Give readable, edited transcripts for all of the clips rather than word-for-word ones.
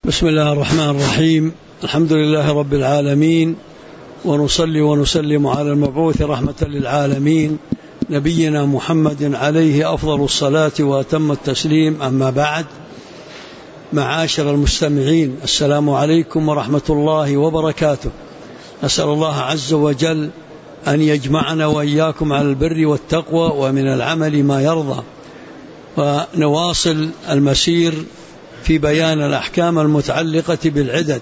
بسم الله الرحمن الرحيم. الحمد لله رب العالمين، ونصلي ونسلم على المبعوث رحمة للعالمين نبينا محمد عليه أفضل الصلاة وأتم التسليم. أما بعد، معاشر المستمعين، السلام عليكم ورحمة الله وبركاته. أسأل الله عز وجل أن يجمعنا وإياكم على البر والتقوى ومن العمل ما يرضى، ونواصل المسير في بيان الأحكام المتعلقة بالعدد.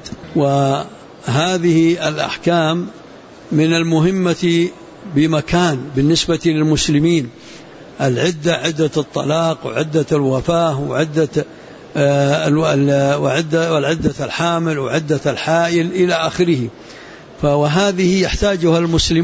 وهذه الأحكام من المهمة بمكان بالنسبة للمسلمين. العدة، عدة الطلاق وعدة الوفاة والعدة الحامل وعدة الحائل إلى آخره. وهذه يحتاجها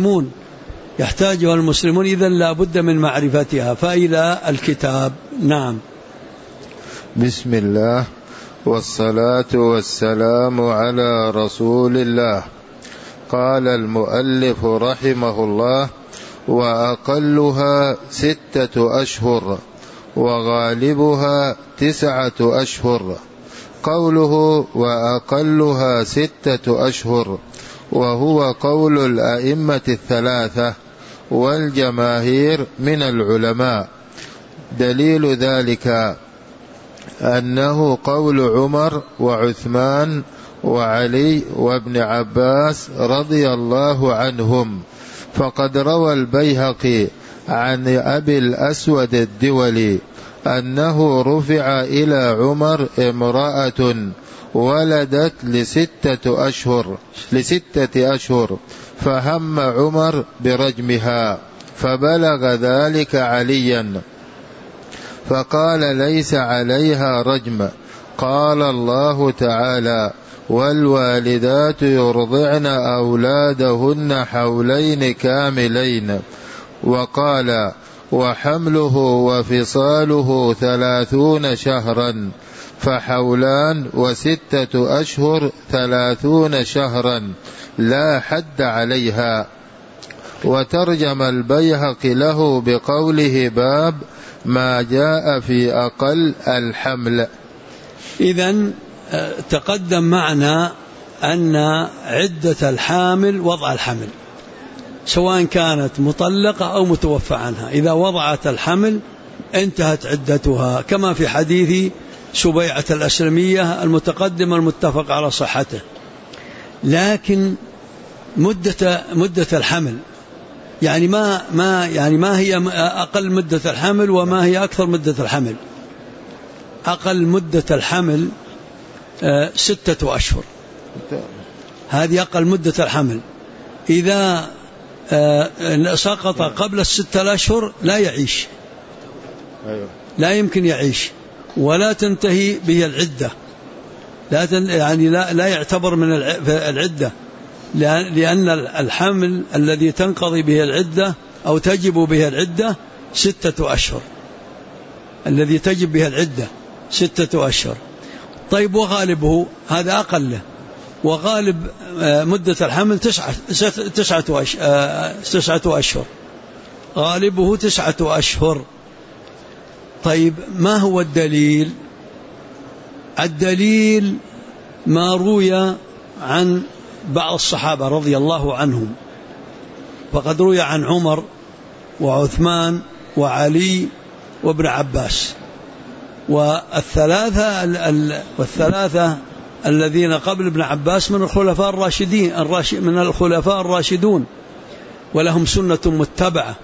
المسلمون إذن لا بد من معرفتها. فإلى الكتاب. نعم. بسم الله والصلاة والسلام على رسول الله. قال المؤلف رحمه الله: وأقلها 6 أشهر وغالبها 9 أشهر. قوله وأقلها 6 أشهر وهو قول الأئمة 3 والجماهير من العلماء. دليل ذلك أنه قول عمر وعثمان وعلي وابن عباس رضي الله عنهم. فقد روى البيهقي عن أبي الأسود الدولي أنه رفع إلى عمر امرأة ولدت لستة أشهر فهم عمر برجمها، فبلغ ذلك عليا فقال ليس عليها رجم. قال الله تعالى: والوالدات يرضعن أولادهن حولين كاملين. وقال: وحمله وفصاله 30 شهرا، فحولان و6 أشهر 30 شهرا لا حد عليها. وترجم البيهقي له بقوله: باب ما جاء في أقل الحمل. إذن تقدم معنا أن عدة الحامل وضع الحمل، سواء كانت مطلقة أو متوفى عنها. إذا وضعت الحمل انتهت عدتها، كما في حديث سبيعة الأسلمية المتقدم المتفق على صحته. لكن مدة الحمل يعني ما هي أقل مدة الحمل وما هي أكثر مدة الحمل؟ أقل مدة الحمل 6 أشهر، هذه أقل مدة الحمل. إذا سقط قبل 6 أشهر لا يعيش، لا يمكن يعيش، ولا تنتهي به العدة، لا يعتبر من العدة، لأن الحمل الذي تنقضي به العدة أو تجب به العدة 6 أشهر، الذي تجب به العدة 6 أشهر. طيب، وغالبه هذا أقله، وغالب مدة الحمل 9 أشهر، غالبه 9 أشهر. طيب، ما هو الدليل؟ الدليل ما روي عن بعض الصحابة رضي الله عنهم. فقد روي عن عمر وعثمان وعلي وابن عباس، والثلاثة الذين قبل ابن عباس من الخلفاء الراشدون، ولهم سنة متبعة.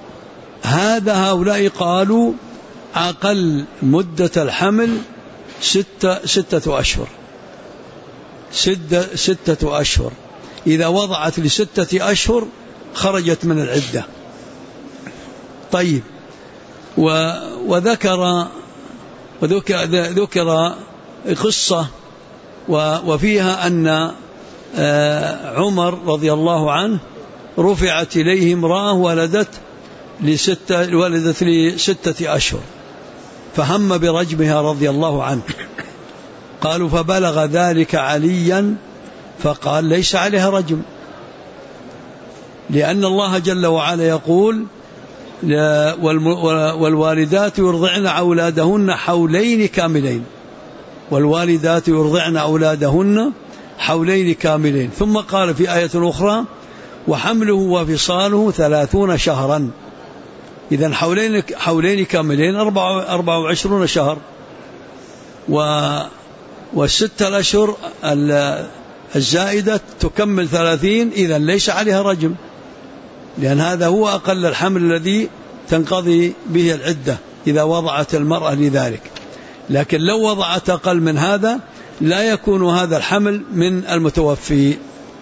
هؤلاء قالوا أقل مدة الحمل 6 أشهر، 6 أشهر. إذا وضعت ل6 أشهر خرجت من العدة. طيب، وذكر قصة وفيها أن عمر رضي الله عنه رفعت إليه امرأة ولدت ل6 أشهر فهم برجمها رضي الله عنه. قالوا: فبلغ ذلك عليا فقال ليس عليها رجم، لأن الله جل وعلا يقول: والوالدات يرضعن أولادهن حولين كاملين. والوالدات يرضعن أولادهن حولين كاملين. ثم قال في آية أخرى وحمله وفصاله 30 شهرا. إذن حولين كاملين 24 شهر، والستة الأشهر الزائدة تكمل 30. إذن ليس عليها رجم، لأن هذا هو أقل الحمل الذي تنقضي به العدة إذا وضعت المرأة لذلك. لكن لو وضعت أقل من هذا لا يكون هذا الحمل من المتوفي.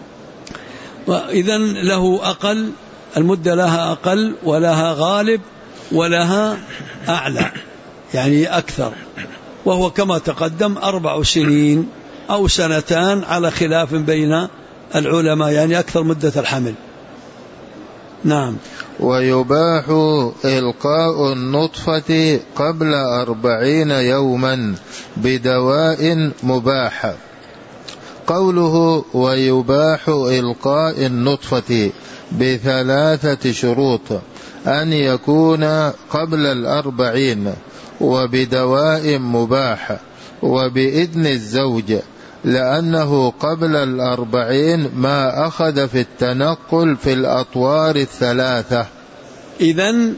وإذن له أقل، المدة لها أقل ولها غالب ولها أعلى، يعني أكثر، وهو كما تقدم 4 سنين أو 2 سنين على خلاف بين العلماء، يعني أكثر مدة الحمل. نعم. ويباح إلقاء النطفة قبل 40 يوما بدواء مباح. قوله ويباح إلقاء النطفة ب3 شروط: أن يكون قبل 40 وبدواء مباح وبإذن الزوج، لأنه قبل 40 ما أخذ في التنقل في الأطوار 3. إذن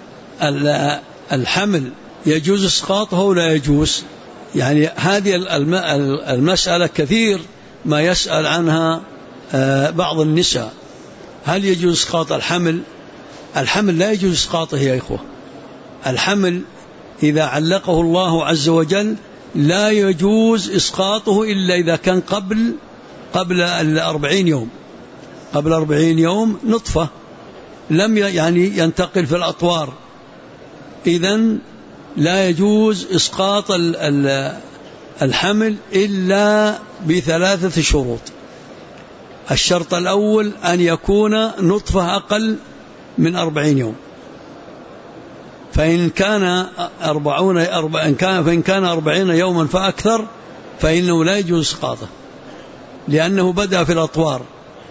الحمل يجوز إسقاطه ولا يجوز؟ يعني هذه المسألة كثير ما يسأل عنها بعض النساء، هل يجوز إسقاط الحمل؟ الحمل لا يجوز إسقاطه يا إخوة. الحمل إذا علقه الله عز وجل لا يجوز إسقاطه إلا إذا كان قبل 40 يوم. قبل 40 يوم نطفة لم يعني ينتقل في الأطوار، إذن لا يجوز إسقاط الحمل إلا ب3 شروط. الشرط الأول أن يكون نطفة أقل من 40 يوم، فإن كان 40 يوما فأكثر فإنه لا يجوز إسقاطه، لأنه بدأ في الأطوار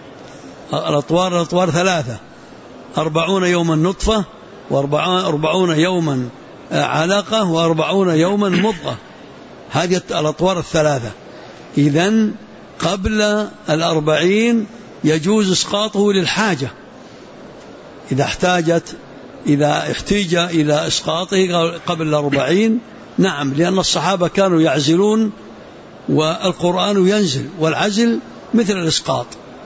3: 40 يوما نطفة، و40 يوما علقة، و40 يوما مضغة. هذه الأطوار 3. إذن قبل 40 يجوز إسقاطه للحاجة، إذا احتاج إلى إسقاطه قبل 40. نعم، لأن الصحابة كانوا يعزلون والقرآن ينزل، والعزل مثل الإسقاط.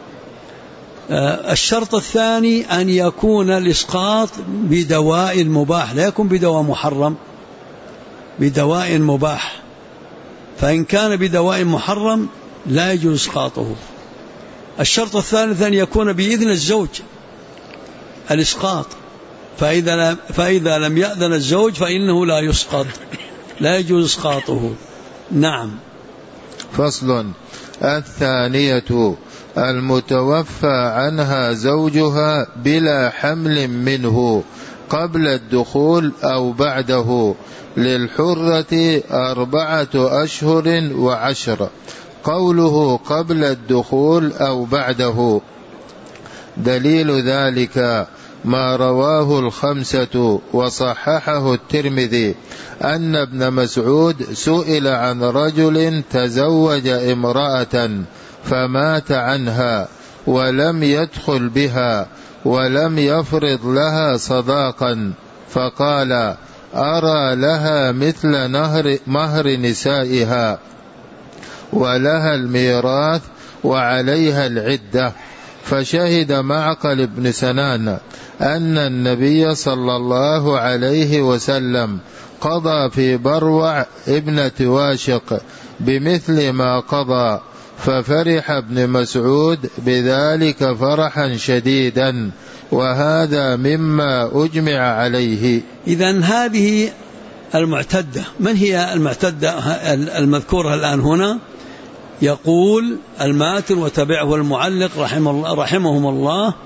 الشرط الثاني أن يكون الإسقاط بدواء مباح، لا يكون بدواء محرم، بدواء مباح. فإن كان بدواء محرم لا يجوز إسقاطه. الشرط الثالث أن يكون بإذن الزوج الإسقاط، فإذا لم يأذن الزوج فإنه لا يسقط، لا يجوز إسقاطه. نعم. فصل. الثانية المتوفى عنها زوجها بلا حمل منه قبل الدخول أو بعده، للحرة 4 أشهر و10. قوله قبل الدخول أو بعده دليل ذلك ما رواه 5 وصححه الترمذي أن ابن مسعود سئل عن رجل تزوج امرأة فمات عنها ولم يدخل بها ولم يفرض لها صداقا، فقال: أرى لها مثل مهر نسائها ولها الميراث وعليها العدة. فشهد معقل بن سنان أن النبي صلى الله عليه وسلم قضى في بروع ابنة واشق بمثل ما قضى، ففرح ابن مسعود بذلك فرحا شديدا، وهذا مما أجمع عليه. إذن هذه المعتدة، من هي المعتدة المذكورة الآن هنا؟ يقول الماتن وتبعه المعلق رحمهم الله: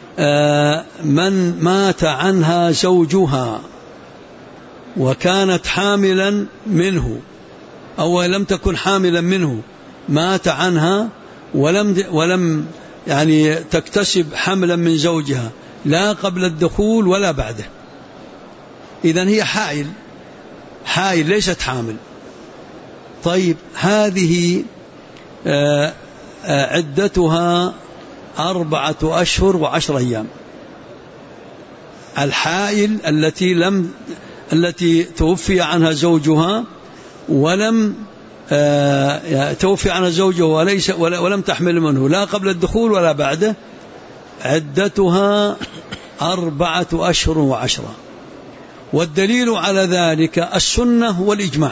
من مات عنها زوجها وكانت حاملا منه أو لم تكن حاملا منه، مات عنها ولم يعني تكتسب حملا من زوجها لا قبل الدخول ولا بعده، إذن هي حائل ليست حامل. طيب هذه عدتها 4 أشهر و10 أيام. الحائل التي توفي عنها زوجها ولم توفي عنها زوجها ولم تحمل منه لا قبل الدخول ولا بعده، عدتها 4 أشهر و10. والدليل على ذلك السنة والإجماع،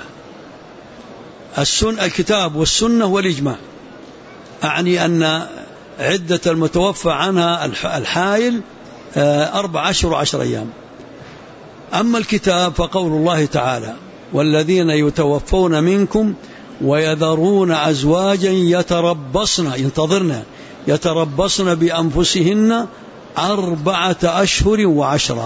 الكتاب والسنة والإجماع، أعني أن عدة المتوفى عنها الحائل 4 أشهر و10 أيام. أما الكتاب فقول الله تعالى: والذين يتوفون منكم ويذرون أزواجا يتربصن بأنفسهن 4 أشهر و10.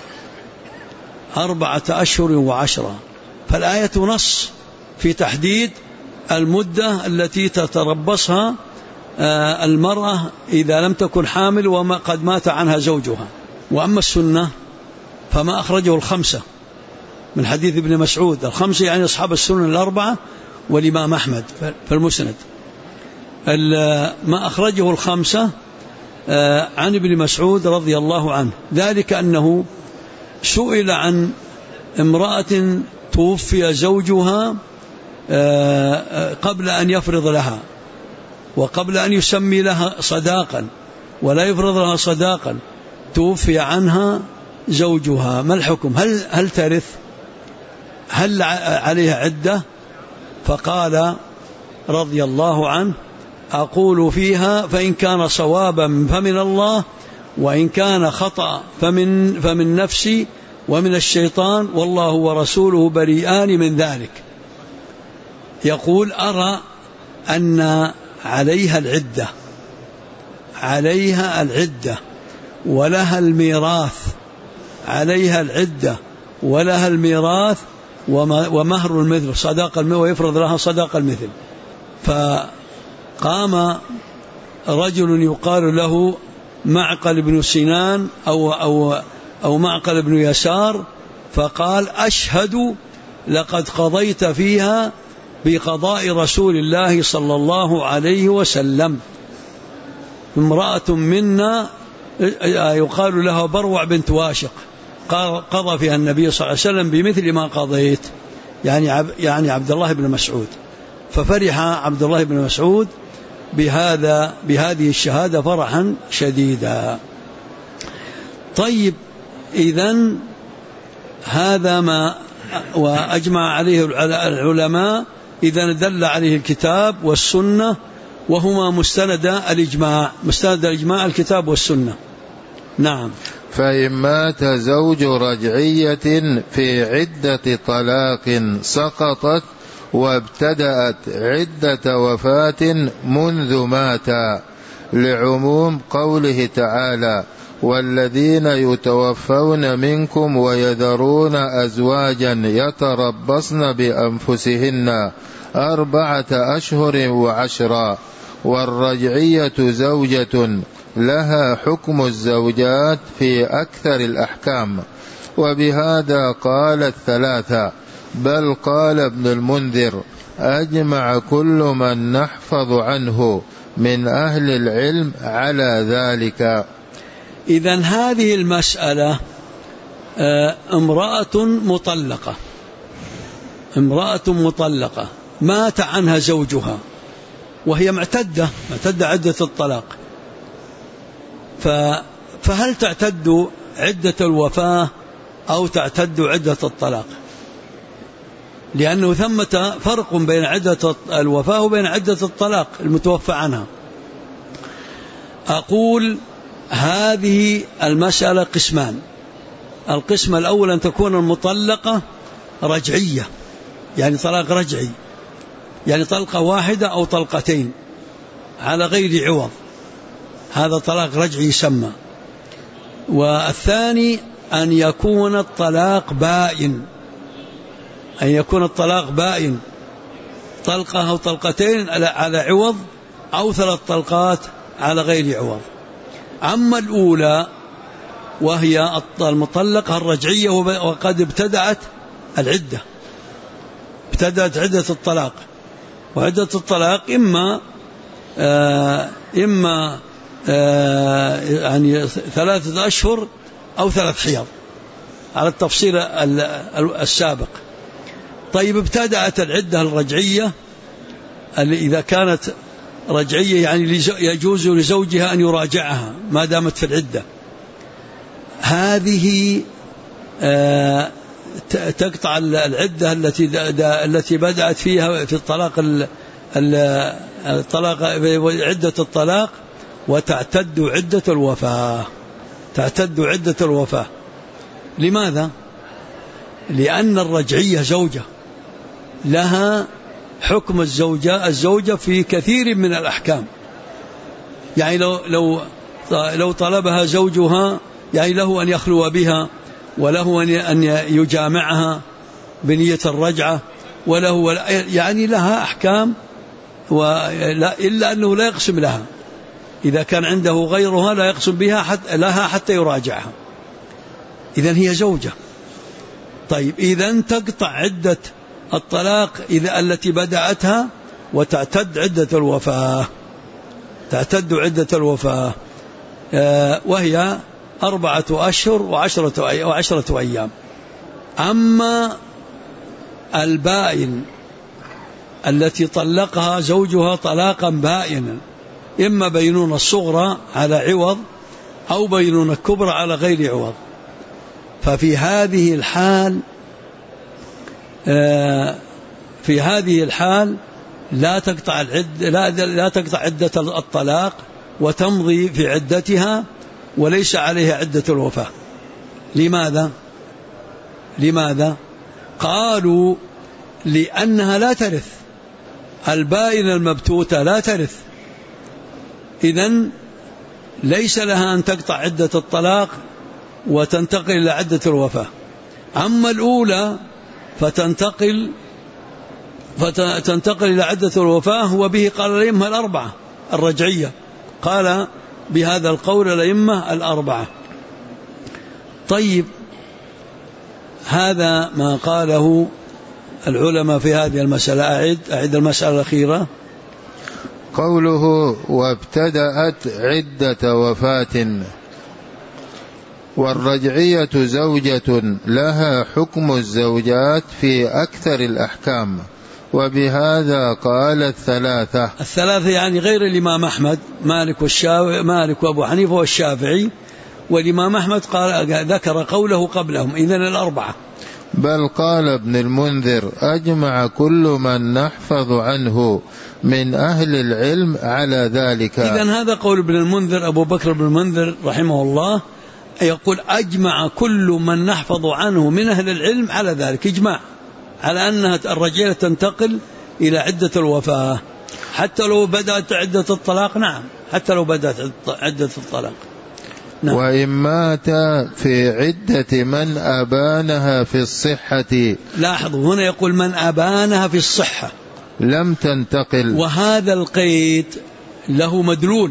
4 أشهر و10. فالآية نص في تحديد المدة التي تتربصها المرأة إذا لم تكن حامل وقد مات عنها زوجها. وأما السنة فما أخرجه الخمسة من حديث ابن مسعود، الخمسة يعني أصحاب السنن الأربعة والإمام أحمد في المسند، ما أخرجه الخمسة عن ابن مسعود رضي الله عنه، ذلك أنه سئل عن امرأة توفي زوجها قبل أن يفرض لها وقبل أن يسمي لها صداقا ولا يفرض لها صداقا، توفي عنها زوجها، ما الحكم؟ هل ترث؟ هل عليها عدة؟ فقال رضي الله عنه: أقول فيها فإن كان صوابا فمن الله وإن كان خطأ فمن نفسي ومن الشيطان والله ورسوله بريئان من ذلك. يقول: أرى أن عليها العدة ولها الميراث، عليها العدة ولها الميراث ومهر المثل، صداق المثل، ويفرض لها صداق المثل. فقام رجل يقال له معقل بن سنان أو معقل بن يسار فقال: أشهد لقد قضيت فيها بقضاء رسول الله صلى الله عليه وسلم. امرأة منا يقال لها بروع بنت واشق قضى فيها النبي صلى الله عليه وسلم بمثل ما قضيت، يعني عبد الله بن مسعود. ففرح عبد الله بن مسعود بهذه الشهادة فرحا شديدا. طيب، إذن هذا ما وأجمع عليه العلماء، إذن دل عليه الكتاب والسنة، وهما مستند الإجماع الكتاب والسنة. نعم. فإن مات زوج رجعية في عدة طلاق سقطت وابتدأت عدة وفاة منذ مات، لعموم قوله تعالى: والذين يتوفون منكم ويذرون أزواجا يتربصن بأنفسهن 4 أشهر و10. والرجعية زوجة لها حكم الزوجات في أكثر الأحكام، وبهذا قال الثلاثة، بل قال ابن المنذر: أجمع كل من نحفظ عنه من أهل العلم على ذلك. إذن هذه المسألة امرأة مطلقة مات عنها زوجها وهي معتدة عدة الطلاق، فهل تعتد عدة الوفاة أو تعتد عدة الطلاق؟ لأنه ثمة فرق بين عدة الوفاة وبين عدة الطلاق المتوفى عنها. أقول هذه المسألة قسمان. القسم الأول أن تكون المطلقة رجعية، يعني طلاق رجعي، يعني طلقة واحدة أو طلقتين على غير عوض، هذا طلاق رجعي يسمى. والثاني أن يكون الطلاق بائن، طلقة أو طلقتين على عوض أو 3 طلقات على غير عوض. أما الأولى وهي المطلقة الرجعية وقد ابتدأت عدة الطلاق، وعدة الطلاق إما يعني 3 أشهر أو 3 حيض على التفصيل السابق. طيب ابتدأت العدة الرجعية إذا كانت رجعية يعني يجوز لزوجها أن يراجعها ما دامت في العدة، هذه تقطع العدة التي بدأت فيها في الطلاق عدة الطلاق، وتعتد عدة الوفاة. تعتد عدة الوفاة. لماذا؟ لأن الرجعية زوجة لها حكم الزوجة في كثير من الأحكام. يعني لو طلبها زوجها يعني له أن يخلو بها، وله أن يجامعها بنية الرجعة، وله يعني لها أحكام، إلا أنه لا يقسم لها. إذا كان عنده غيرها لا يقسم بها لها حتى يراجعها. إذن هي زوجة. طيب إذن تقطع عدة الطلاق التي بدأتها وتعتد عدة الوفاة. تعتد عدة الوفاة وهي 4 أشهر و10 أيام. أما البائن التي طلقها زوجها طلاقا بائنا، إما بينونة الصغرى على عوض أو بينونة الكبرى على غير عوض، ففي هذه الحال لا تقطع عدة الطلاق وتمضي في عدتها وليس عليها عدة الوفاة. لماذا؟ قالوا لأنها لا ترث، البائن المبتوتة لا ترث، إذن ليس لها أن تقطع عدة الطلاق وتنتقل إلى عدة الوفاة. أما الأولى فتنتقل إلى عدة الوفاة، وبه قال الأئمة الأربعة الرجعية، قال بهذا القول الأئمة الأربعة. طيب هذا ما قاله العلماء في هذه المسألة. أعد المسألة الأخيرة. قوله وابتدأت عدة وفاة. والرجعية زوجة لها حكم الزوجات في أكثر الأحكام، وبهذا قال الثلاثة يعني غير الإمام أحمد، مالك وأبو حنيفة والشافعي، والإمام أحمد ذكر قوله قبلهم، إذن الأربعة. بل قال ابن المنذر أجمع كل من نحفظ عنه من أهل العلم على ذلك. إذن هذا قول ابن المنذر، أبو بكر بن المنذر رحمه الله يقول أجمع كل من نحفظ عنه من أهل العلم على ذلك، إجماع على أنها الرجالة تنتقل إلى عدة الوفاة حتى لو بدأت عدة الطلاق. نعم، حتى لو بدأت عدة الطلاق. نعم. وإن مات في عدة من أبانها في الصحة. لاحظوا هنا يقول من أبانها في الصحة لم تنتقل، وهذا القيد له مدلول،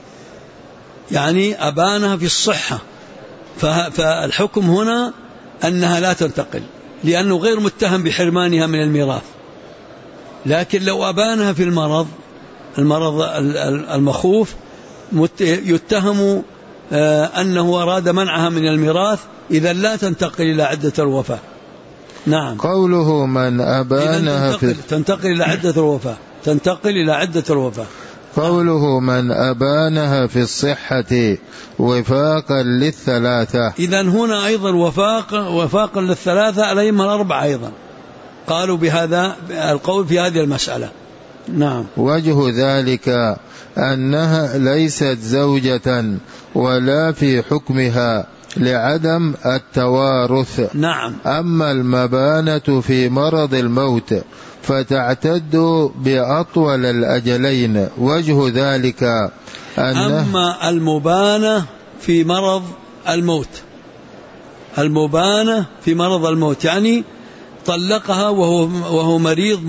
يعني أبانها في الصحة، فالحكم هنا أنها لا تنتقل لأنه غير متهم بحرمانها من الميراث. لكن لو أبانها في المرض المخوف يتهم أنه أراد منعها من الميراث، إذا لا تنتقل إلى عدة الوفاة. نعم. قوله من أبانها تنتقل إلى عدة الوفاة، تنتقل إلى عدة الوفاة. قوله من أبانها في الصحة وفاقا للثلاثة. إذن هنا أيضا وفاقا للثلاثة، الأئمة الأربعة أيضا قالوا بهذا القول في هذه المسألة. نعم. وجه ذلك أنها ليست زوجة ولا في حكمها لعدم التوارث. نعم. أما المبانة في مرض الموت فتعتد بأطول الأجلين. وجه ذلك أما المبانة في مرض الموت، المبانة في مرض الموت يعني طلقها وهو مريض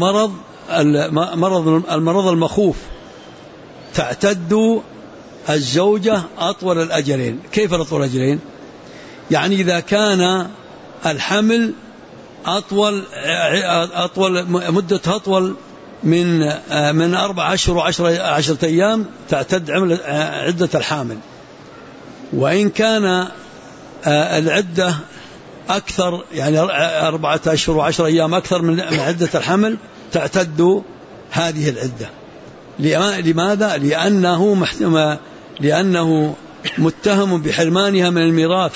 المرض المخوف، تعتد الزوجة أطول الأجلين. كيف أطول الأجلين؟ يعني إذا كان الحمل أطول مدة أطول من 4 أشهر و10 أيام تعتد عدة الحامل. وإن كان العدة أكثر، يعني 4 أشهر و10 أيام أكثر من عدة الحمل، تعتد هذه العدة. لماذا؟ لأنه متهم بحرمانها من الميراث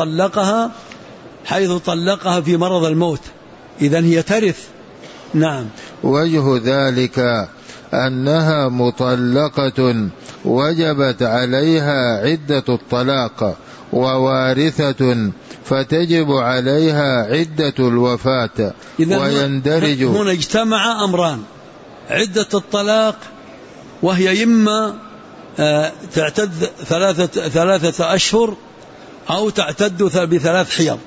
حيث طلقها في مرض الموت، إذن هي ترث. نعم. وجه ذلك أنها مطلقة وجبت عليها عدة الطلاق ووارثة، فتجب عليها عدة الوفاة. ويندرج هنا اجتمع أمران: عدة الطلاق، وهي إما تعتد 3 أشهر أو تعتد ب3 حيض،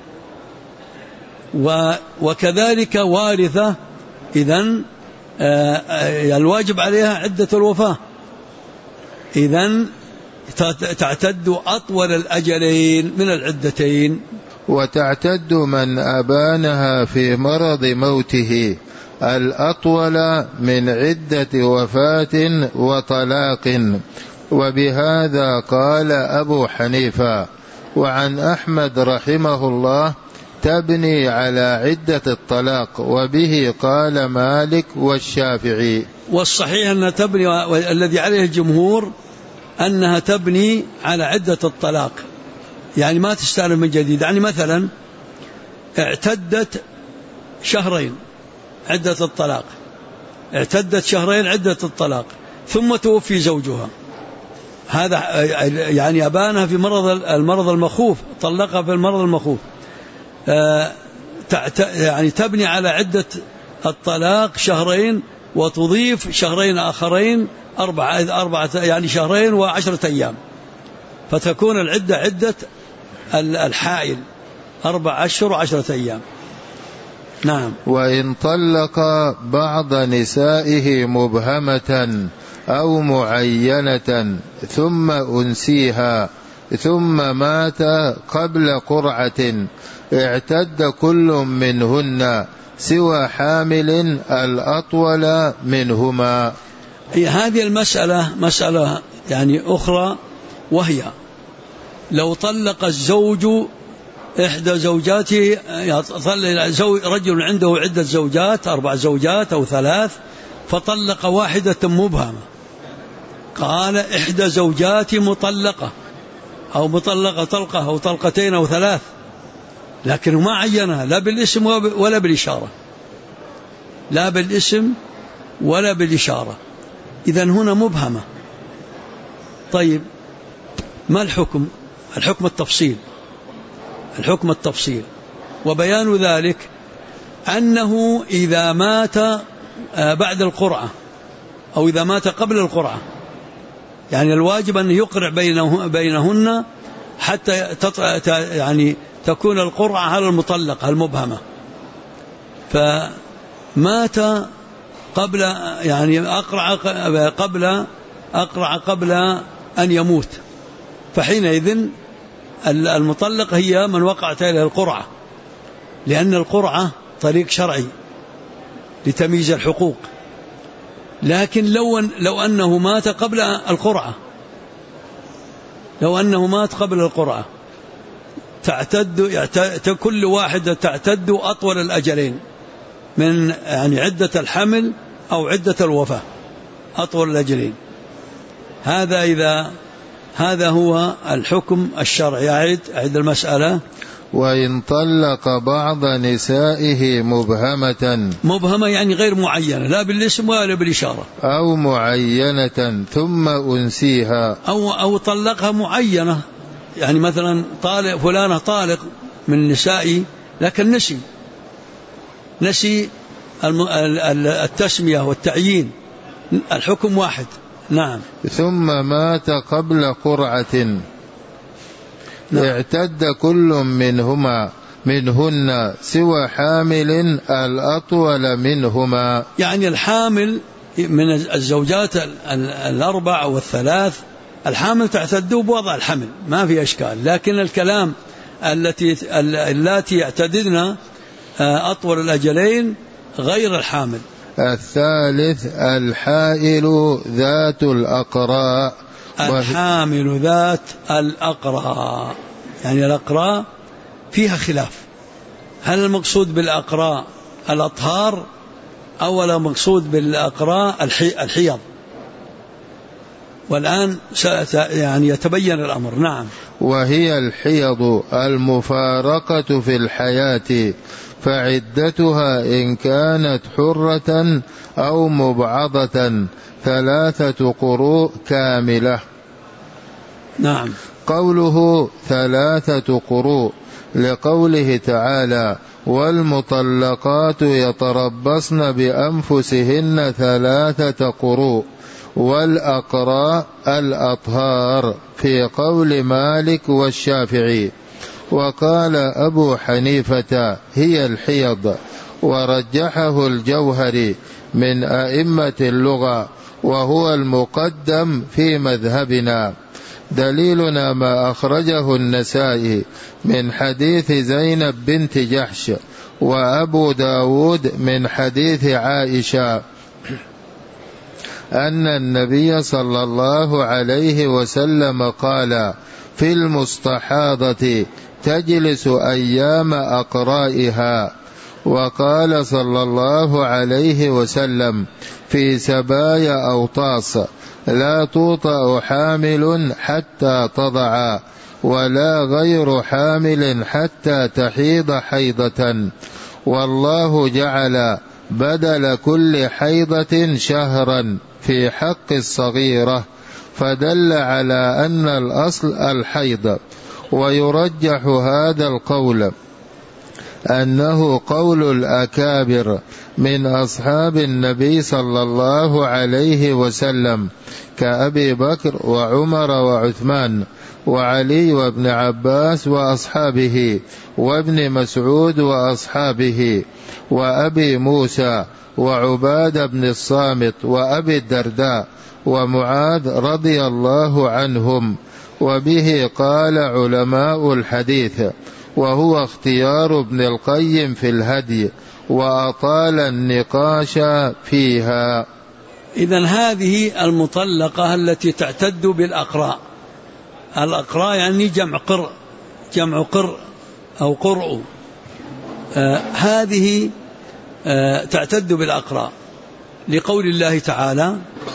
وكذلك وارثة، إذن الواجب عليها عدة الوفاة، إذن تعتد أطول الأجلين من العدتين. وتعتد من أبانها في مرض موته الأطول من عدة وفاة وطلاق. وبهذا قال أبو حنيفة. وعن أحمد رحمه الله تبني على عدة الطلاق، وبه قال مالك والشافعي. والصحيح أنها تبني، والذي عليه الجمهور أنها تبني على عدة الطلاق، يعني ما تستأنف من جديد. يعني مثلا اعتدت 2 شهر عدة الطلاق، اعتدت 2 شهر عدة الطلاق، ثم توفي زوجها، هذا يعني أبانها في المرض المخوف، طلقها في المرض المخوف، يعني تبني على عدة الطلاق 2 شهر، وتضيف 2 شهر آخرين 4 يعني 2 شهر و10 أيام، فتكون العدة عدة الحائل 4 أشهر و10 أيام. نعم. وإن طلق بعض نسائه مبهمة أو معينة ثم أنسيها ثم مات قبل قرعة، اعتد كل منهن سوى حامل الأطول منهما. هذه المسألة مسألة يعني أخرى، وهي لو طلق الزوج إحدى زوجاته، رجل عنده عدة زوجات 4 زوجات أو 3، فطلق واحدة مبهمة، قال إحدى زوجاتي مطلقة، أو مطلقة طلقة أو طلقتين أو 3، لكنه ما عينها لا بالاسم ولا بالإشارة، لا بالاسم ولا بالإشارة، إذن هنا مبهمة. طيب ما الحكم؟ الحكم التفصيل، الحكم التفصيل، وبيان ذلك أنه إذا مات بعد القرعة أو إذا مات قبل القرعة، يعني الواجب أن يقرع بينهن حتى يعني تكون القرعة على المطلقة المبهمة، فمات قبل، يعني أقرع قبل أن يموت، فحينئذ المطلق هي من وقعت إليه القرعة، لأن القرعة طريق شرعي لتمييز الحقوق. لكن لو أنه مات قبل القرعة، لو أنه مات قبل القرعة تعتد كل واحدة تعتد أطول الأجلين من يعني عدة الحمل أو عدة الوفاة، أطول الأجلين. هذا هو الحكم الشرعي. أعد المسألة. وإن طلق بعض نسائه مبهمة يعني غير معينة، لا بالاسم ولا بالإشارة، أو معينة ثم أنسيها، أو طلقها معينة، يعني مثلا فلانة طالق من نسائي لكن نسي التسمية والتعيين، الحكم واحد. نعم. ثم مات قبل قرعة، اعتد كل منهن سوى حامل الأطول منهما، يعني الحامل من الزوجات 4 أو 3، الحامل تعتد بوضع الحمل ما في أشكال، لكن الكلام التي يعتددن أطول الأجلين غير الحامل. الثالث الحائل ذات الأقراء. الحامل ذات الأقراء، يعني الأقراء فيها خلاف، هل المقصود بالأقراء الأطهار أو المقصود بالأقراء الحيض؟ والآن يعني يتبين الأمر. نعم. وهي الحيض المفارقة في الحياة، فعدتها إن كانت حرة أو مبعضة 3 قروء كاملة. نعم. قوله 3 قروء لقوله تعالى والمطلقات يتربصن بأنفسهن 3 قروء، والأقراء الأطهار في قول مالك والشافعي. وقال أبو حنيفة هي الحيض، ورجحه الجوهري من أئمة اللغة، وهو المقدم في مذهبنا. دليلنا ما أخرجه النسائي من حديث زينب بنت جحش، وأبو داود من حديث عائشة أن النبي صلى الله عليه وسلم قال في المستحاضة تجلس أيام أقرائها. وقال صلى الله عليه وسلم في سبايا أوطاس لا توطأ حامل حتى تضع، ولا غير حامل حتى تحيض حيضة، والله جعل بدل كل حيضة شهرا في حق الصغيرة، فدل على أن الأصل الحيض. ويرجح هذا القول أنه قول الأكابر من أصحاب النبي صلى الله عليه وسلم كأبي بكر وعمر وعثمان وعلي وابن عباس وأصحابه، وابن مسعود وأصحابه، وأبي موسى وعبادة بن الصامت وأبي الدرداء ومعاذ رضي الله عنهم. وبه قال علماء الحديث، وهو اختيار ابن القيم في الهدي، وأطال النقاش فيها. إذن هذه المطلقة التي تعتد بالأقراء، الأقراء يعني جمع قرء أو قرء، هذه تعتد بالأقراء لقول الله تعالى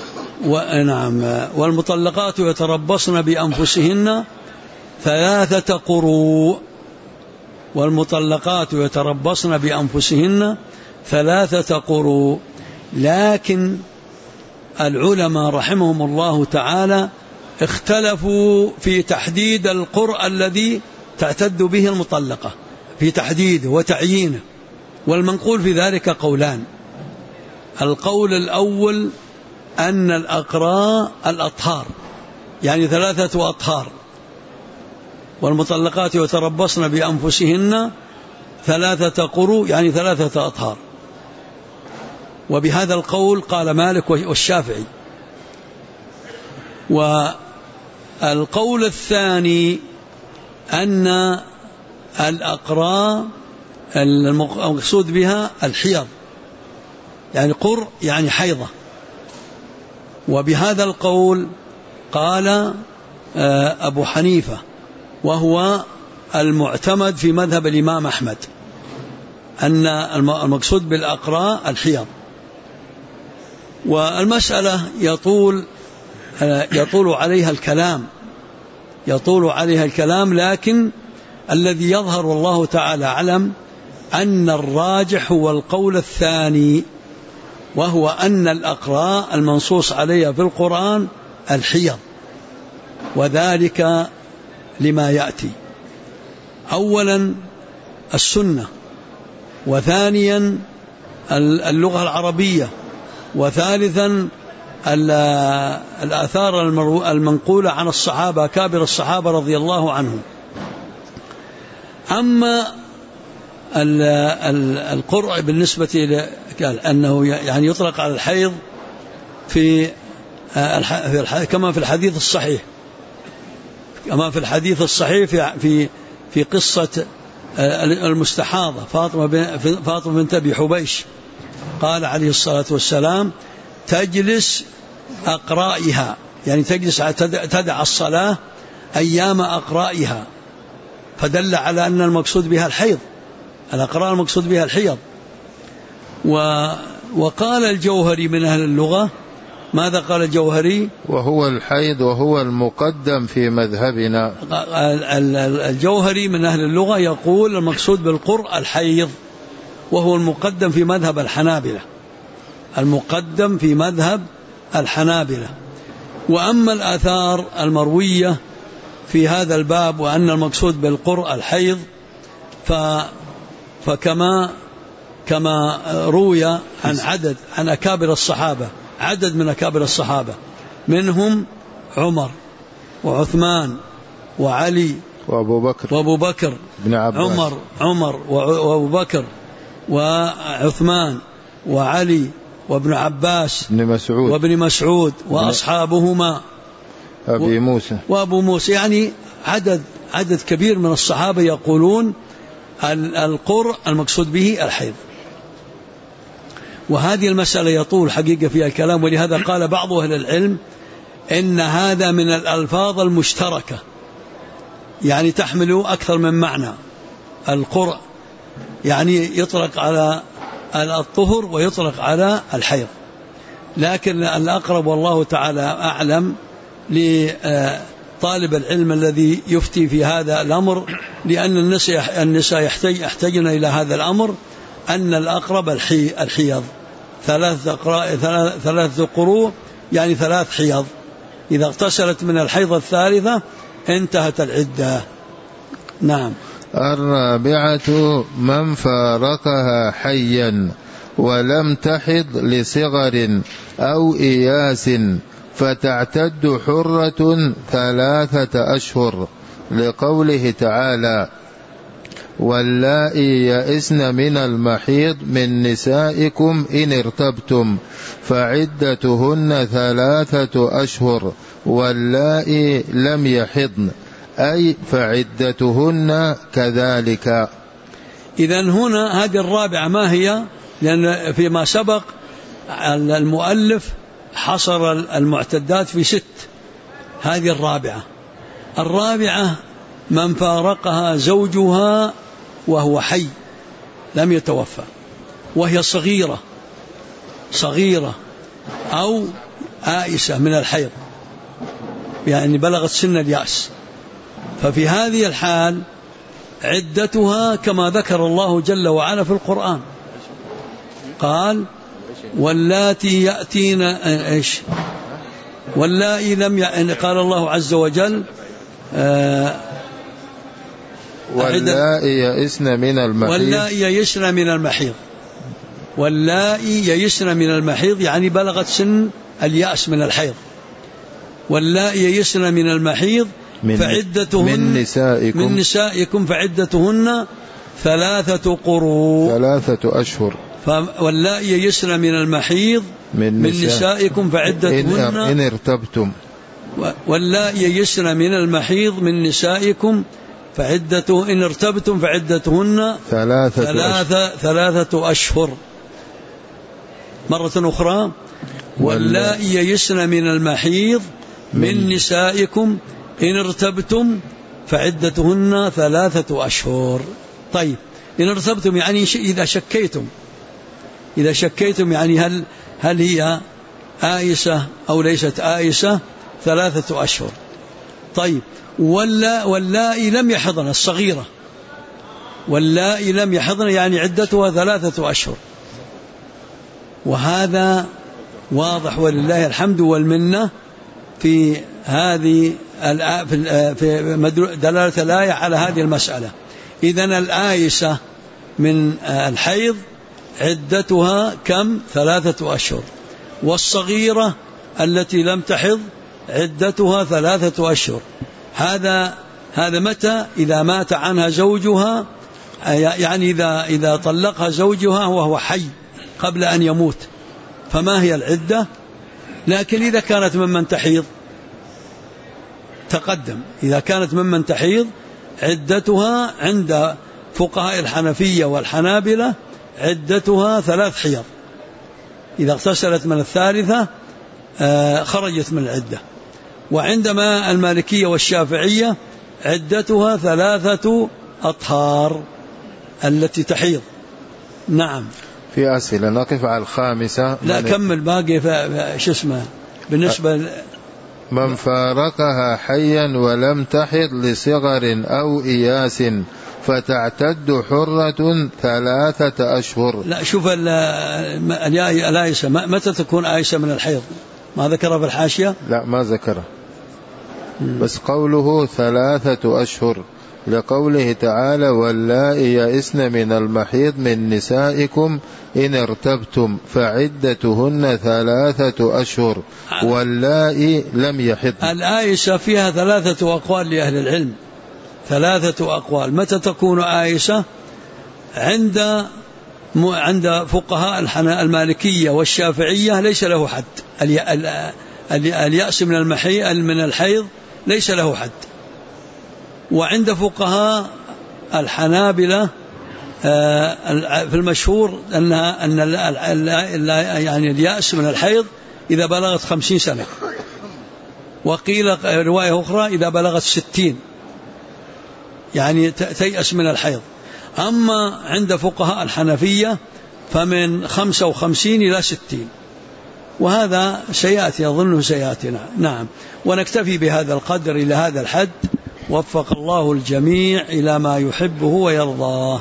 والمطلقات يتربصن بأنفسهن 3 قروء، والمطلقات يتربصن بأنفسهن 3 قروء. لكن العلماء رحمهم الله تعالى اختلفوا في تحديد القرء الذي تعتد به المطلقة، في تحديده وتعيينه، والمنقول في ذلك قولان. القول الأول أن الأقراء الأطهار، يعني 3 أطهار، والمطلقات يتربصن بأنفسهن 3 قروء، يعني 3 أطهار. وبهذا القول قال مالك والشافعي. والقول الثاني أن الأقراء المقصود بها الحيض، يعني قر يعني حيضة. وبهذا القول قال أبو حنيفة، وهو المعتمد في مذهب الإمام أحمد، أن المقصود بالأقراء الحيض. والمسألة يطول عليها الكلام، لكن الذي يظهر والله تعالى أعلم أن الراجح هو القول الثاني، وهو أن الأقراء المنصوص عليها في القرآن الحيض، وذلك لما يأتي: أولا السنة، وثانيا اللغة العربية، وثالثا الآثار المنقولة عن الصحابة كابر الصحابة رضي الله عنهم. أما القرء بالنسبة إلى أنه يعني يطلق على الحيض كما في الحديث الصحيح في قصة المستحاضة فاطمة بنت أبي حبيش قال عليه الصلاة والسلام تجلس أقرائها، يعني تجلس تدع الصلاة أيام أقرائها، فدل على أن المقصود بها الحيض، الأقراء المقصود بها الحيض. وقال الجوهري من أهل اللغة، ماذا قال الجوهري؟ وهو الحيض وهو المقدم في مذهبنا. الجوهري من أهل اللغة يقول المقصود بالقرء الحيض، وهو المقدم في مذهب الحنابلة، المقدم في مذهب الحنابلة. وأما الآثار المروية في هذا الباب وأن المقصود بالقرء الحيض فكما روي عن أكابر الصحابة، عدد من أكابر الصحابة منهم عمر وعثمان وعلي وأبو بكر بن عباس، عمر وأبو بكر وعثمان وعلي وابن عباس وابن مسعود وأصحابهما وأبو موسى، يعني عدد كبير من الصحابة يقولون القرء المقصود به الحيض. وهذه المسألة يطول حقيقة فيها الكلام، ولهذا قال بعض أهل العلم إن هذا من الألفاظ المشتركة، يعني تحمل أكثر من معنى. القرء يعني يطلق على الطهر ويطلق على الحيض، لكن الأقرب والله تعالى أعلم لطالب العلم الذي يفتي في هذا الأمر، لأن النساء يحتاجن إلى هذا الأمر، أن الأقرب الحيض، 3 قروء يعني 3 حيض، إذا اغتسلت من الحيض الثالثة انتهت العدة. نعم. الرابعة من فارقها حيا ولم تحض لصغر أو إياس فتعتد حرة 3 أشهر، لقوله تعالى واللائي يئسن من المحيض من نسائكم إن ارتبتم فعدتهن 3 أشهر واللائي لم يحضن، أي فعدتهن كذلك. إذن هنا هذه الرابعة ما هي؟ لأن فيما سبق المؤلف حصر المعتدات في 6، هذه الرابعة من فارقها زوجها وهو حي لم يتوفى، وهي صغيرة أو آئسة من الحيض، يعني بلغت سن اليأس، ففي هذه الحال عدتها كما ذكر الله جل وعلا في القرآن، قال واللاتي يأتين واللائي لم قال الله عز وجل واللائي يئسن من المحيض يعني بلغت سن اليأس من الحيض. واللائي يئسن من المحيض فعدتهن من نسائكم فعدتهن 3 قروء 3 أشهر. واللائي يئسن من المحيض من نسائكم فعدتهن إن ارتبتم. واللائي يئسن من المحيض من نسائكم فعدته إن ارتبتم فعدتهن 3 أشهر. مرة أخرى واللائي يئسن من المحيض من نسائكم إن ارتبتم فعدتهن 3 أشهر. طيب إن ارتبتم يعني إذا شكيتم يعني هل هي آيسة أو ليست آيسة، 3 أشهر. طيب واللائي لم يحضن، الصغيرة واللائي لم يحضن يعني عدتها 3 أشهر. وهذا واضح ولله الحمد والمنة في هذه في دلالة الآية على هذه المسألة. إذن الآيسة من الحيض عدتها كم؟ 3 أشهر. والصغيرة التي لم تحض عدتها 3 أشهر. هذا متى؟ إذا مات عنها زوجها، يعني إذا طلقها زوجها وهو حي قبل أن يموت، فما هي العدة؟ لكن إذا كانت ممن تحيض تقدم، إذا كانت ممن تحيض عدتها عند فقهاء الحنفية والحنابلة عدتها 3 حيض، إذا اغتسلت من الثالثة خرجت من العدة. وعندما المالكية والشافعية عدتها 3 أطهار التي تحيض. نعم. في أسئلة نقف على الخامسة. لا كمل باقي شو اسمه بالنسبة من فارقها حيا ولم تحض لصغر أو إياس فتعتد حرة 3 أشهر. لا شوف الآيسة متى تكون آيسة من الحيض؟ ما ذكره في الحاشية؟ لا ما ذكره، بس قوله 3 أشهر لقوله تعالى واللائي يئسن من المحيض من نسائكم إن ارتبتم فعدتهن 3 أشهر واللائي لم يحضن. الآيسة فيها 3 أقوال لأهل العلم، 3 أقوال. متى تكون آيسة؟ عند فقهاء المالكية والشافعية ليس له حد. اليأس من الحيض ليس له حد. وعند فقهاء الحنابلة في المشهور أن يعني اليأس من الحيض إذا بلغت 50 سنة، وقيل رواية أخرى إذا بلغت 60 يعني تيأس من الحيض. أما عند فقهاء الحنفية فمن 55 إلى 60، وهذا سيأتي أظنه سيأتينا. نعم. ونكتفي بهذا القدر إلى هذا الحد، وفق الله الجميع إلى ما يحبه ويرضاه.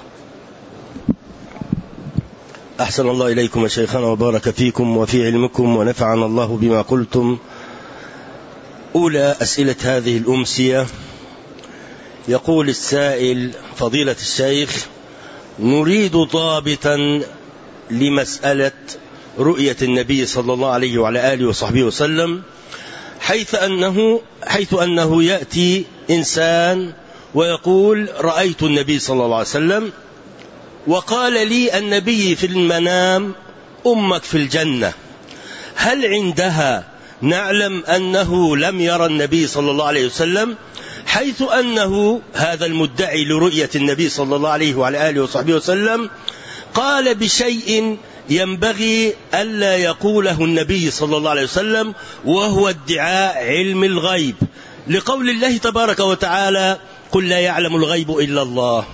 أحسن الله إليكم يا شيخنا وبارك فيكم وفي علمكم ونفعنا الله بما قلتم. أولى أسئلة هذه الأمسية، يقول السائل: فضيلة الشيخ، نريد ضابطا لمسألة رؤية النبي صلى الله عليه وعلى آله وصحبه وسلم، حيث أنه يأتي إنسان ويقول رأيت النبي صلى الله عليه وسلم، وقال لي النبي في المنام أمك في الجنة، هل عندها نعلم أنه لم يرى النبي صلى الله عليه وسلم، حيث أنه هذا المدعي لرؤية النبي صلى الله عليه وعلى آله وصحبه وسلم قال بشيء ينبغي ألا يقوله النبي صلى الله عليه وسلم، وهو ادعاء علم الغيب، لقول الله تبارك وتعالى: قل لا يعلم الغيب إلا الله.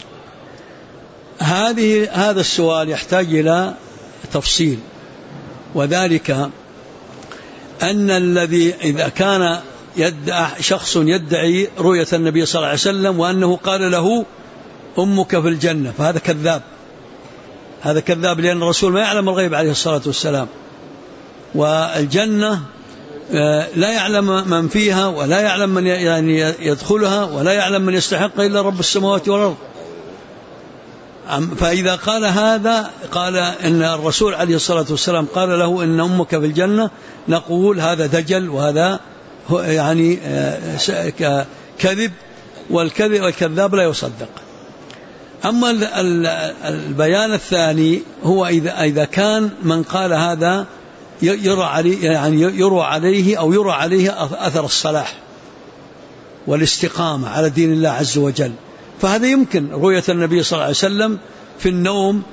هذا السؤال يحتاج إلى تفصيل، وذلك أن الذي إذا كان شخص يدعي رؤية النبي صلى الله عليه وسلم وأنه قال له أمك في الجنة، فهذا كذاب. هذا كذاب، لأن الرسول ما يعلم الغيب عليه الصلاة والسلام، والجنة لا يعلم من فيها ولا يعلم من يعني يدخلها ولا يعلم من يستحق إلا رب السماوات والأرض. فإذا قال هذا، قال إن الرسول عليه الصلاة والسلام قال له إن أمك في الجنة، نقول هذا دجل، وهذا يعني كذب، والكذاب لا يصدق. أما البيان الثاني هو إذا كان من قال هذا يروى عليه أو يرى عليه أثر الصلاح والاستقامة على دين الله عز وجل، فهذا يمكن رؤية النبي صلى الله عليه وسلم في النوم،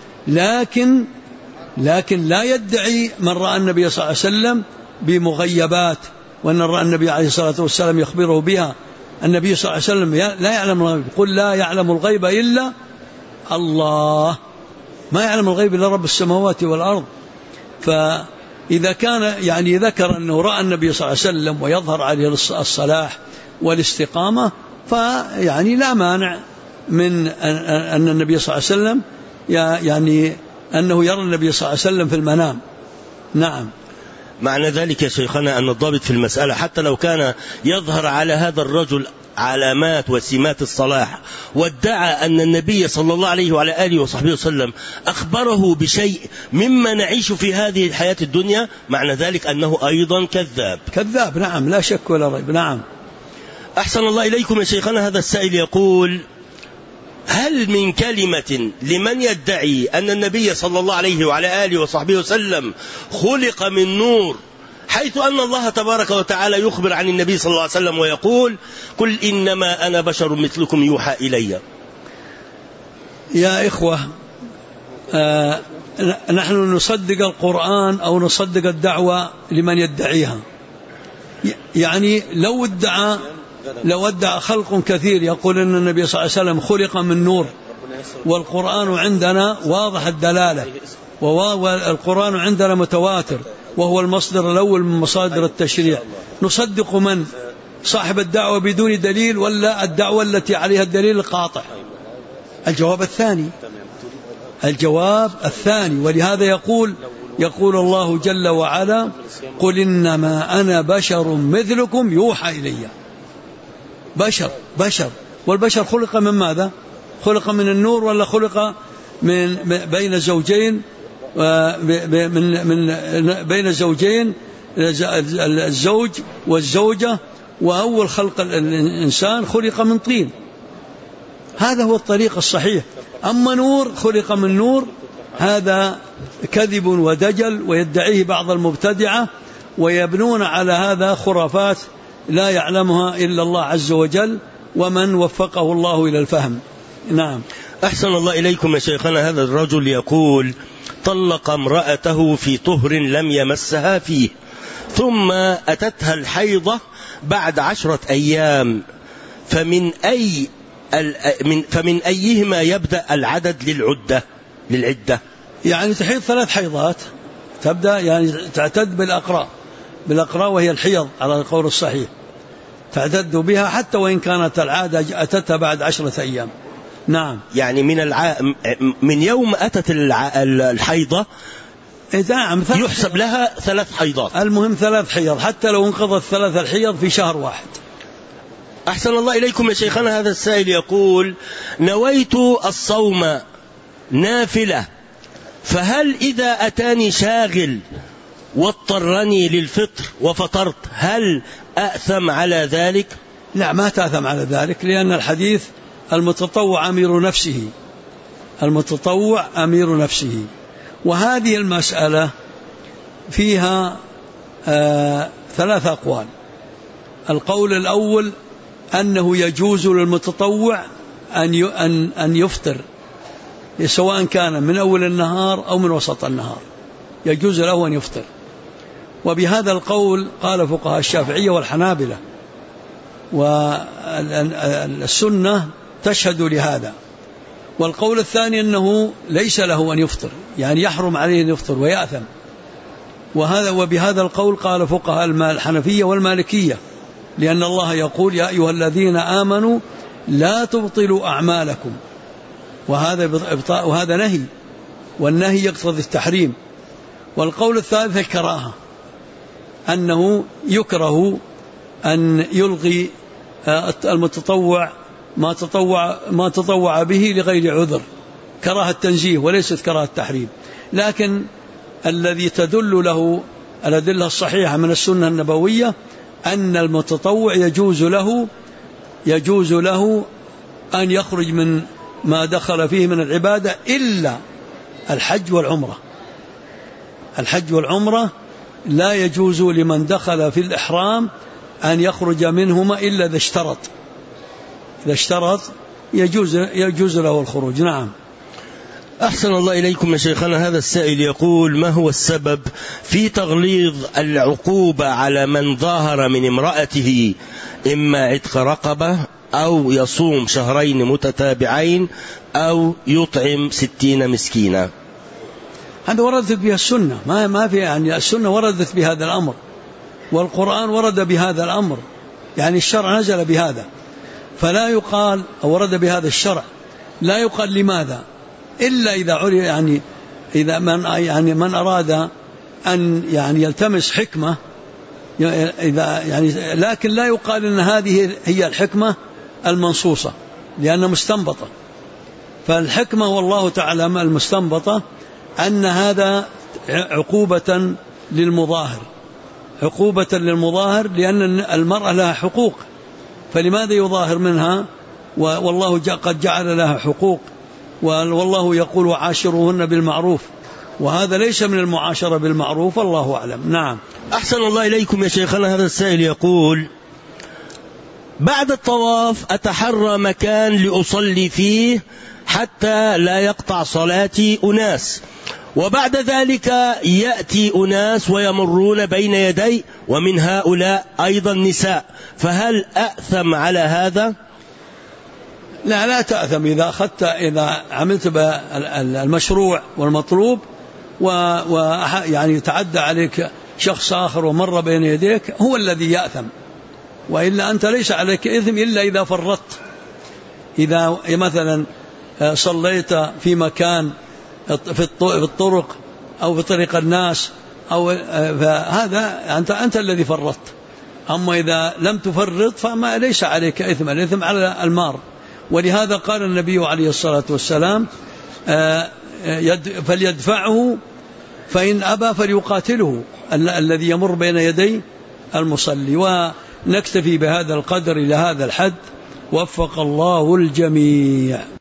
لكن لا يدعي من رأى النبي صلى الله عليه وسلم بمغيبات، وأن رأى النبي عليه الصلاة والسلام يخبره بها. النبي صلى الله عليه وسلم لا يعلم الغيب، قل لا يعلم الغيب إلا الله، ما يعلم الغيب إلا رب السماوات والأرض. فإذا كان يعني ذكر أنه رأى النبي صلى الله عليه وسلم ويظهر عليه الصلاح والاستقامة، فيعني لا مانع من أن النبي صلى الله عليه وسلم يعني أنه يرى النبي صلى الله عليه وسلم في المنام. نعم. معنى ذلك يا شيخنا أن الضابط في المسألة حتى لو كان يظهر على هذا الرجل علامات وسمات الصلاح، وادعى أن النبي صلى الله عليه وعلى آله وصحبه وسلم أخبره بشيء مما نعيش في هذه الحياة الدنيا، معنى ذلك أنه أيضا كذاب. نعم، لا شك ولا ريب. نعم. أحسن الله إليكم يا شيخنا. هذا السائل يقول: هل من كلمة لمن يدعي أن النبي صلى الله عليه وعلى آله وصحبه وسلم خلق من نور، حيث أن الله تبارك وتعالى يخبر عن النبي صلى الله عليه وسلم ويقول: قل إنما أنا بشر مثلكم يوحى إلي؟ يا إخوة، نحن نصدق القرآن أو نصدق الدعوة لمن يدعيها. يعني لو ادعى خلق كثير يقول أن النبي صلى الله عليه وسلم خلق من نور، والقرآن عندنا واضح الدلالة، والقرآن عندنا متواتر وهو المصدر الأول من مصادر التشريع، نصدق من؟ صاحب الدعوة بدون دليل ولا الدعوة التي عليها الدليل القاطع؟ الجواب الثاني. ولهذا يقول الله جل وعلا: قل إنما أنا بشر مثلكم يوحى إلي. بشر، والبشر خلق من ماذا؟ خلق من النور ولا خلق من بين زوجين؟ بين زوجين، الزوج والزوجة، وأول خلق الإنسان خلق من طين. هذا هو الطريق الصحيح. أما نور خلق من نور، هذا كذب ودجل ويدعيه بعض المبتدعة، ويبنون على هذا خرافات لا يعلمها إلا الله عز وجل ومن وفقه الله إلى الفهم. نعم. أحسن الله إليكم يا شيخنا. هذا الرجل يقول: طلق امرأته في طهر لم يمسها فيه، ثم أتتها الحيضة بعد 10 أيام، فمن أيهما يبدأ العدد للعدة؟ يعني تحيض 3 حيضات، تبدأ يعني تعتد بالأقراء وهي الحيض على القول الصحيح، تعتد بها حتى وإن كانت العادة أتتها بعد 10 أيام. نعم. يعني من يوم أتت الحيضة يحسب لها 3 حيضات. المهم 3 حيض، حتى لو انقضت 3 الحيض في شهر واحد. أحسن الله إليكم يا شيخنا. هذا السائل يقول: نويت الصوم نافلة، فهل إذا أتاني شاغل واضطرني للفطر وفطرت هل أأثم على ذلك؟ لا، ما تأثم على ذلك، لأن الحديث: المتطوع أمير نفسه. وهذه المسألة فيها 3 أقوال. القول الأول أنه يجوز للمتطوع أن يفطر، سواء كان من أول النهار أو من وسط النهار، يجوز له أن يفطر. وبهذا القول قال فقهاء الشافعية والحنابلة، والسنة تشهد لهذا. والقول الثاني أنه ليس له أن يفطر، يعني يحرم عليه أن يفطر ويأثم. وبهذا القول قال فقهاء الحنفية والمالكية، لأن الله يقول: يا أيها الذين آمنوا لا تبطلوا أعمالكم. وهذا نهي، والنهي يقتضي التحريم. والقول الثالث الكراهة، أنه يكره أن يلغي المتطوع ما تطوع به لغير عذر، كراهة التنزيه وليست كراهة التحريم. لكن الذي تدل له الأدلة الصحيحة من السنة النبوية أن المتطوع يجوز له أن يخرج من ما دخل فيه من العبادة إلا الحج والعمرة. الحج والعمرة لا يجوز لمن دخل في الإحرام أن يخرج منهما إلا إذا اشترط يجوز له الخروج. نعم. أحسن الله إليكم يا شيخنا. هذا السائل يقول: ما هو السبب في تغليظ العقوبة على من ظاهر من امرأته إما عتق رقبة أو يصوم 2 شهر متتابعين أو يطعم 60 مسكينا؟ هذا وردت بها السنة، ما في، يعني السنة وردت بهذا الأمر، والقرآن ورد بهذا الأمر، يعني الشرع نزل بهذا، فلا يقال ورد بهذا الشرع، لا يقال لماذا إلا إذا عرف، يعني إذا من أراد أن يلتمس حكمة، لكن لا يقال إن هذه هي الحكمة المنصوصة لأنها مستنبطة. فالحكمة والله تعالى المستنبطة أن هذا عقوبة للمظاهر، لأن المرأة لها حقوق، فلماذا يظاهر منها والله قد جعل لها حقوق، والله يقول: وعاشروهن بالمعروف، وهذا ليس من المعاشرة بالمعروف، والله أعلم. نعم. أحسن الله إليكم يا شيخنا. هذا السائل يقول: بعد الطواف أتحرى مكان لأصلي فيه حتى لا يقطع صلاتي أناس، وبعد ذلك يأتي أناس ويمرون بين يدي، ومن هؤلاء أيضا نساء، فهل أأثم على هذا؟ لا تأثم إذا عملت بالمشروع والمطلوب ويعني تعدى عليك شخص آخر ومر بين يديك، هو الذي يأثم، وإلا أنت ليس عليك إثم إلا إذا فرطت. إذا مثلا صليت في مكان في الطرق أو في طريق الناس فهذا أنت الذي فرطت. أما إذا لم تفرط فما ليس عليك إثم، الإثم على المار. ولهذا قال النبي عليه الصلاة والسلام فليدفعه فإن أبى فليقاتله الذي يمر بين يدي المصلي. ونكتفي بهذا القدر إلى هذا الحد، وفق الله الجميع.